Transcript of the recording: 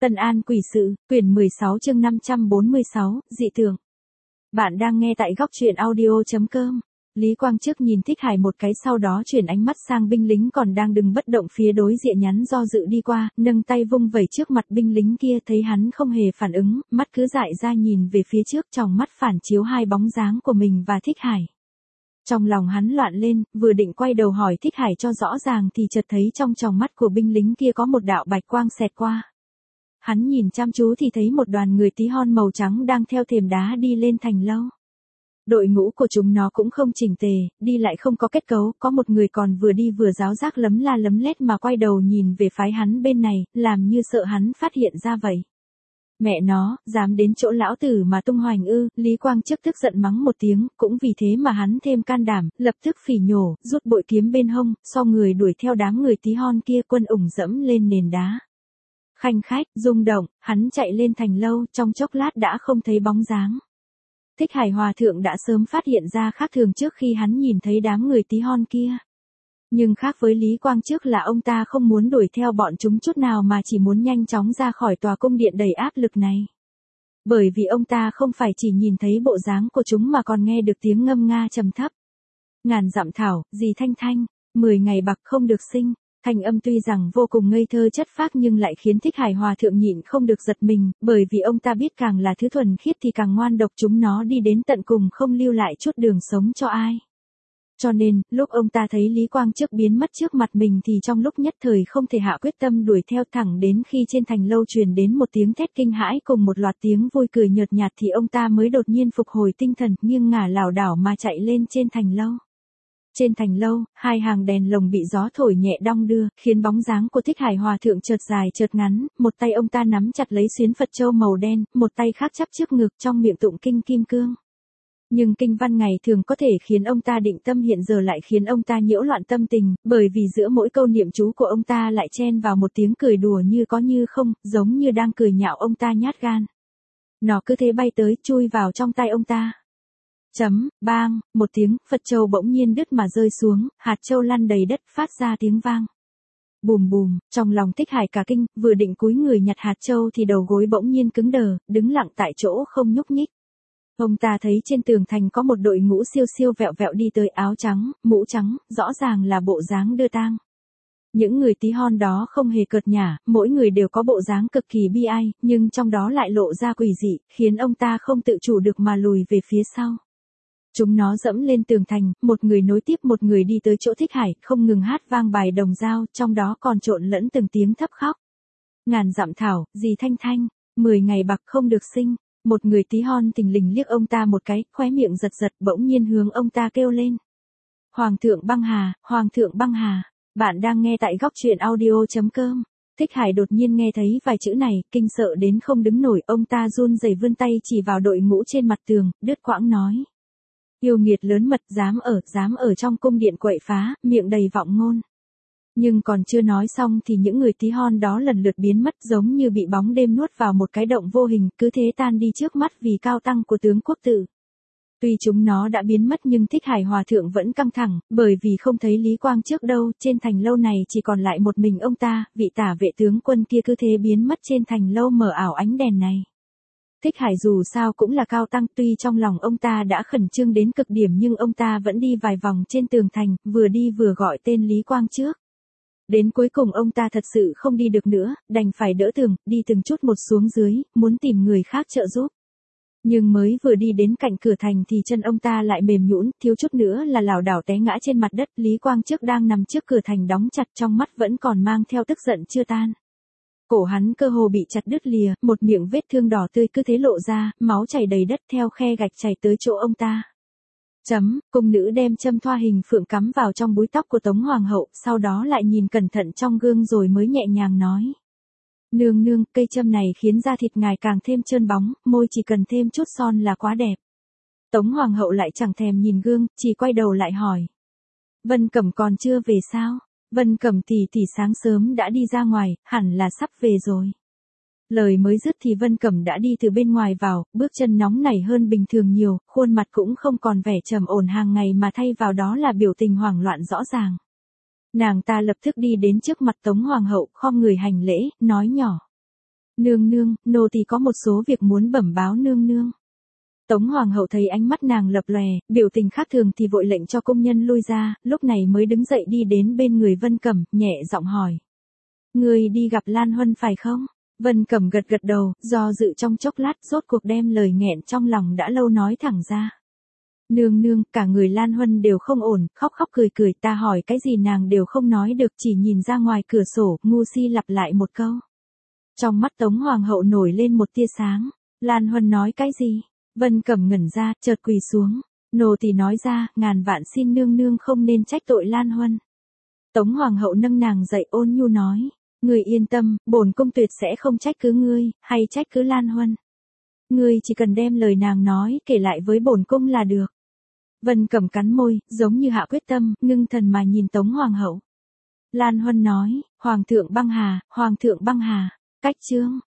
Tân An Quỷ Sự, quyển 16 chương 546, dị tượng. Bạn đang nghe tại góc truyện audio.com. Lý Quang Chức nhìn Thích Hải một cái, sau đó chuyển ánh mắt sang binh lính còn đang đứng bất động phía đối diện, nhắn do dự đi qua, nâng tay vung vẩy trước mặt binh lính kia, thấy hắn không hề phản ứng, mắt cứ dại ra nhìn về phía trước, tròng mắt phản chiếu hai bóng dáng của mình và Thích Hải. Trong lòng hắn loạn lên, vừa định quay đầu hỏi Thích Hải cho rõ ràng thì chợt thấy trong tròng mắt của binh lính kia có một đạo bạch quang xẹt qua. Hắn nhìn chăm chú thì thấy một đoàn người tí hon màu trắng đang theo thềm đá đi lên thành lâu. Đội ngũ của chúng nó cũng không chỉnh tề, đi lại không có kết cấu, có một người còn vừa đi vừa ráo rác lấm la lấm lét mà quay đầu nhìn về phái hắn bên này, làm như sợ hắn phát hiện ra vậy. Mẹ nó, dám đến chỗ lão tử mà tung hoành ư? Lý Quang Chức tức giận mắng một tiếng, cũng vì thế mà hắn thêm can đảm, lập tức phỉ nhổ, rút bội kiếm bên hông, so người đuổi theo đám người tí hon kia, quân ủng dẫm lên nền đá. Khanh khách, rung động, hắn chạy lên thành lâu, trong chốc lát đã không thấy bóng dáng. Thích Hải Hòa Thượng đã sớm phát hiện ra khác thường trước khi hắn nhìn thấy đám người tí hon kia. Nhưng khác với Lý Quang Chức là ông ta không muốn đuổi theo bọn chúng chút nào mà chỉ muốn nhanh chóng ra khỏi tòa cung điện đầy áp lực này. Bởi vì ông ta không phải chỉ nhìn thấy bộ dáng của chúng mà còn nghe được tiếng ngâm nga trầm thấp. Ngàn dặm thảo, gì thanh thanh, 10 ngày bạc không được sinh. Thanh âm tuy rằng vô cùng ngây thơ chất phác nhưng lại khiến Thích Hải Hòa Thượng nhịn không được giật mình, bởi vì ông ta biết càng là thứ thuần khiết thì càng ngoan độc, chúng nó đi đến tận cùng không lưu lại chút đường sống cho ai. Cho nên, lúc ông ta thấy Lý Quang Chức biến mất trước mặt mình thì trong lúc nhất thời không thể hạ quyết tâm đuổi theo, thẳng đến khi trên thành lâu truyền đến một tiếng thét kinh hãi cùng một loạt tiếng vui cười nhợt nhạt thì ông ta mới đột nhiên phục hồi tinh thần, nghiêng ngả lảo đảo mà chạy lên trên thành lâu. Trên thành lâu, hai hàng đèn lồng bị gió thổi nhẹ đong đưa, khiến bóng dáng của Thích Hải Hòa Thượng chợt dài chợt ngắn, một tay ông ta nắm chặt lấy xuyến Phật châu màu đen, một tay khác chắp trước ngực, trong miệng tụng kinh kim cương. Nhưng kinh văn ngày thường có thể khiến ông ta định tâm, hiện giờ lại khiến ông ta nhiễu loạn tâm tình, bởi vì giữa mỗi câu niệm chú của ông ta lại chen vào một tiếng cười đùa như có như không, giống như đang cười nhạo ông ta nhát gan. Nó cứ thế bay tới, chui vào trong tay ông ta. Bang, một tiếng, Phật châu bỗng nhiên đứt mà rơi xuống, hạt châu lăn đầy đất, phát ra tiếng vang. Bùm bùm, trong lòng Thích Hải cả kinh, vừa định cúi người nhặt hạt châu thì đầu gối bỗng nhiên cứng đờ, đứng lặng tại chỗ không nhúc nhích. Ông ta thấy trên tường thành có một đội ngũ siêu siêu vẹo vẹo đi tới, áo trắng, mũ trắng, rõ ràng là bộ dáng đưa tang. Những người tí hon đó không hề cợt nhả, mỗi người đều có bộ dáng cực kỳ bi ai, nhưng trong đó lại lộ ra quỷ dị, khiến ông ta không tự chủ được mà lùi về phía sau. Chúng nó dẫm lên tường thành, một người nối tiếp một người đi tới chỗ Thích Hải, không ngừng hát vang bài đồng dao, trong đó còn trộn lẫn từng tiếng thấp khóc. Ngàn dặm thảo, gì thanh thanh, 10 ngày bạc không được sinh. Một người tí hon thình lình liếc ông ta một cái, khóe miệng giật giật, bỗng nhiên hướng ông ta kêu lên. Hoàng thượng băng hà, Hoàng thượng băng hà. Bạn đang nghe tại góc truyện audio.com. Thích Hải đột nhiên nghe thấy vài chữ này, kinh sợ đến không đứng nổi, ông ta run rẩy vươn tay chỉ vào đội ngũ trên mặt tường, đứt quãng nói. Yêu nghiệt lớn mật, dám ở trong cung điện quậy phá, miệng đầy vọng ngôn. Nhưng còn chưa nói xong thì những người tí hon đó lần lượt biến mất, giống như bị bóng đêm nuốt vào một cái động vô hình, cứ thế tan đi trước mắt vì cao tăng của tướng quốc tử. Tuy chúng nó đã biến mất nhưng Thích Hải Hòa Thượng vẫn căng thẳng, bởi vì không thấy Lý Quang Chức đâu, trên thành lâu này chỉ còn lại một mình ông ta, vị tả vệ tướng quân kia cứ thế biến mất trên thành lâu mờ ảo ánh đèn này. Thích Hải dù sao cũng là cao tăng, tuy trong lòng ông ta đã khẩn trương đến cực điểm nhưng ông ta vẫn đi vài vòng trên tường thành, vừa đi vừa gọi tên Lý Quang Chức. Đến cuối cùng ông ta thật sự không đi được nữa, đành phải đỡ tường, đi từng chút một xuống dưới, muốn tìm người khác trợ giúp. Nhưng mới vừa đi đến cạnh cửa thành thì chân ông ta lại mềm nhũn, thiếu chút nữa là lảo đảo té ngã trên mặt đất. Lý Quang Chức đang nằm trước cửa thành đóng chặt, trong mắt vẫn còn mang theo tức giận chưa tan. Cổ hắn cơ hồ bị chặt đứt lìa, một miệng vết thương đỏ tươi cứ thế lộ ra, máu chảy đầy đất theo khe gạch chảy tới chỗ ông ta. Cung nữ đem châm thoa hình phượng cắm vào trong búi tóc của Tống Hoàng hậu, sau đó lại nhìn cẩn thận trong gương rồi mới nhẹ nhàng nói. Nương nương, cây châm này khiến da thịt ngài càng thêm trơn bóng, môi chỉ cần thêm chút son là quá đẹp. Tống Hoàng hậu lại chẳng thèm nhìn gương, chỉ quay đầu lại hỏi. Vân Cẩm còn chưa về sao? Vân Cẩm tỷ sáng sớm đã đi ra ngoài, hẳn là sắp về rồi. Lời mới dứt thì Vân Cẩm đã đi từ bên ngoài vào, bước chân nóng nảy hơn bình thường nhiều, khuôn mặt cũng không còn vẻ trầm ổn hàng ngày mà thay vào đó là biểu tình hoảng loạn rõ ràng. Nàng ta lập tức đi đến trước mặt Tống Hoàng hậu, khom người hành lễ, nói nhỏ. Nương nương, nô tỳ có một số việc muốn bẩm báo nương nương. Tống Hoàng hậu thấy ánh mắt nàng lập lòe, biểu tình khác thường thì vội lệnh cho công nhân lui ra, lúc này mới đứng dậy đi đến bên người Vân Cẩm, nhẹ giọng hỏi. Người đi gặp Lan Huân phải không? Vân Cẩm gật gật đầu, do dự trong chốc lát rốt cuộc đem lời nghẹn trong lòng đã lâu nói thẳng ra. Nương nương, cả người Lan Huân đều không ổn, khóc khóc cười cười, ta hỏi cái gì nàng đều không nói được, chỉ nhìn ra ngoài cửa sổ, ngu si lặp lại một câu. Trong mắt Tống Hoàng hậu nổi lên một tia sáng. Lan Huân nói cái gì? Vân Cẩm ngẩn ra, chợt quỳ xuống. Nô tỳ nói ra, ngàn vạn xin nương nương không nên trách tội Lan Huân. Tống Hoàng hậu nâng nàng dậy ôn nhu nói. Ngươi yên tâm, bổn cung tuyệt sẽ không trách cứ ngươi, hay trách cứ Lan Huân. Ngươi chỉ cần đem lời nàng nói kể lại với bổn cung là được. Vân Cẩm cắn môi, giống như hạ quyết tâm, ngưng thần mà nhìn Tống Hoàng hậu. Lan Huân nói, Hoàng thượng băng hà, Hoàng thượng băng hà. Cách chương.